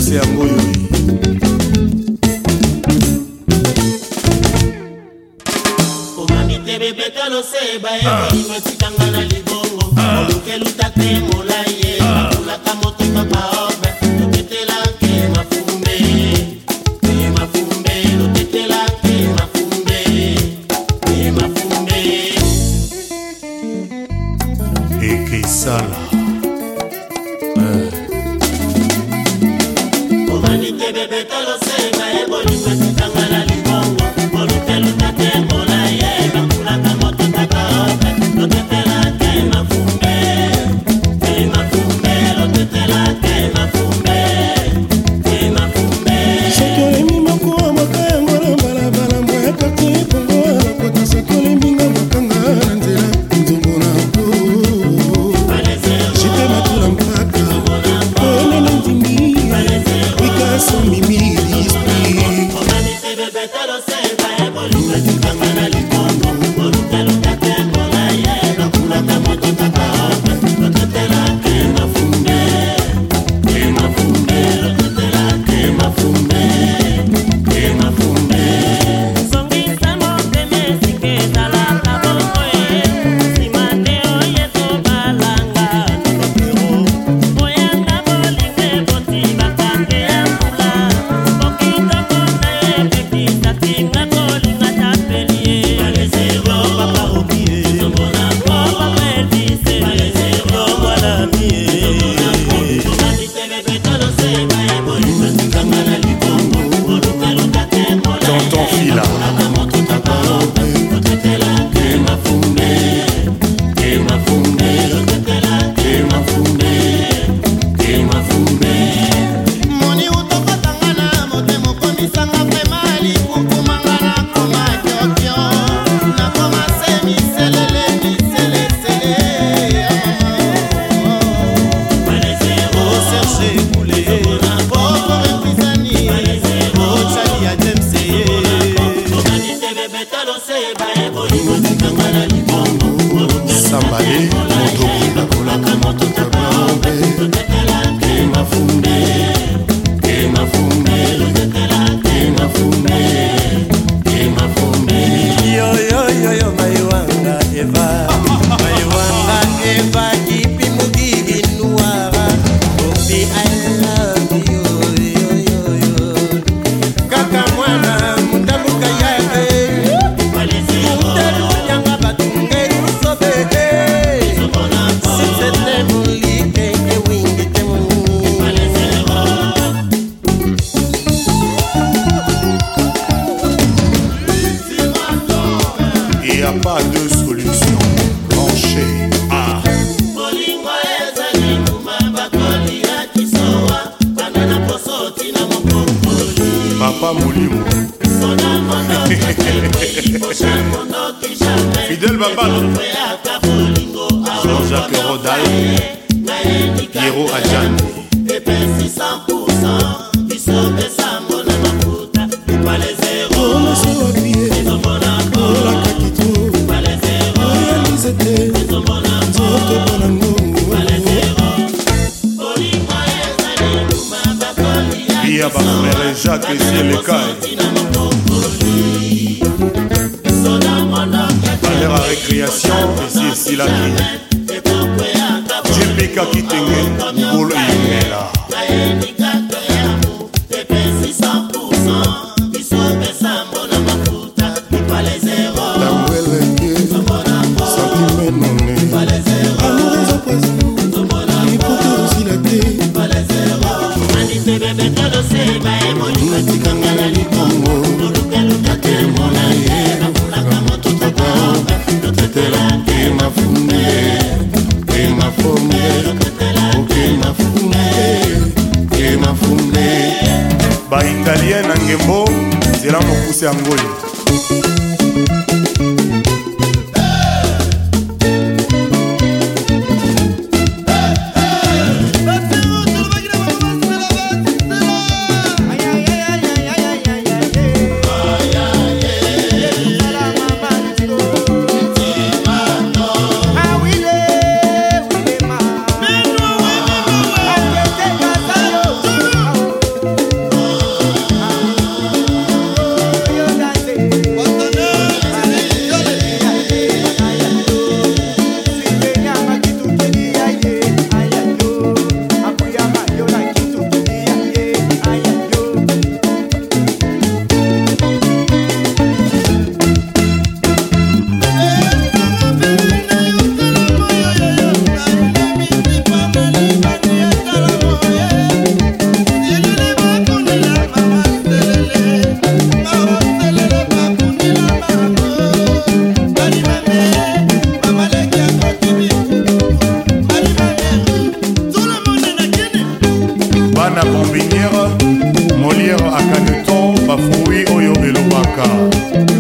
mokuse yango oyo omanite bebetalo seba ebolimatikanga na libongo olukeluta te molaye akulaka motoka baobe loketela ke mafumbe loketela ke mafumbe ekesala omanite bebetalo seba ebolimatikanga na libongo olukeluta te molaye akulaka motoka baobe loketela ke mafumbe loketela ke mafumbe Sokolemi makuwa makaya ngora balabala mboya kati kongo alakota sokolembinga makanga na nzela nzongona ko jipe matula mpaka kone na ndimi wikaso mimi lispi omanite bebetalo seba ebolimatikanga na libongo olukeluta te molaye akulaka motoka baobe loketela ke mafumbe loketela ke mafumbe Songisa moteme sikezalaka bongoye simande oye tobalanga nokokero boyanga bolinge boti bakande ya mbula bokitoko na ye pekisa tinga kolinga tapelie papa obie papa elise mwana mie omanite bebetalo seba ebolimatikanga na libongo olukeluta te molaye tonton fila akulaka motoka baobe loketela ke mafumbe loketela ke mafumbe moni utokotanga na motema okomisanga vrema likukumanga nakoma kyokyo nakoma se miselele oserge kule okoreprisani ochali ya jemseye omanite bebetalo seba ebolimatikanga na libongo sambale motobu akulaka motoka baobe loketela ke mafumbe loketela ke mafumbe yoyoyoyo maiwanga eva kipi mugigi nuara opi I love you kaka mwana mutambuka yake mutelunyanga batungeri usobeke sisete mulike ewingite il y a pas de solution branché ah bolingo ezali luma bakolia kisowa bana na posoti na mokokoli papa molimo sona mondoki jamais Fidèle Babalo oyaka bolingo Jean-Jacques Rodal Piero Adjani epesi 100% isobesa mbona mafuta ipale zero omesewa pie ezomona olaka kitu ipale zero oyalize te ezomona nzoto bona ngongo bolingo ezali luma bakolia Bia Bafumere Jacques Esielekai Valera Récréation Esi Esilaki JPK Kitenge Ngolo Yengela Tangwelenge sentime none amour eza poison lipoto osila te tikanga na libongo olukeluka te molaye bakulaka motoka baobe loketela ke mafumbe Baingalien na ngembo nzela mokuse ya ngoli bana bombinière Molière à Caneton bafruit oyo elobaka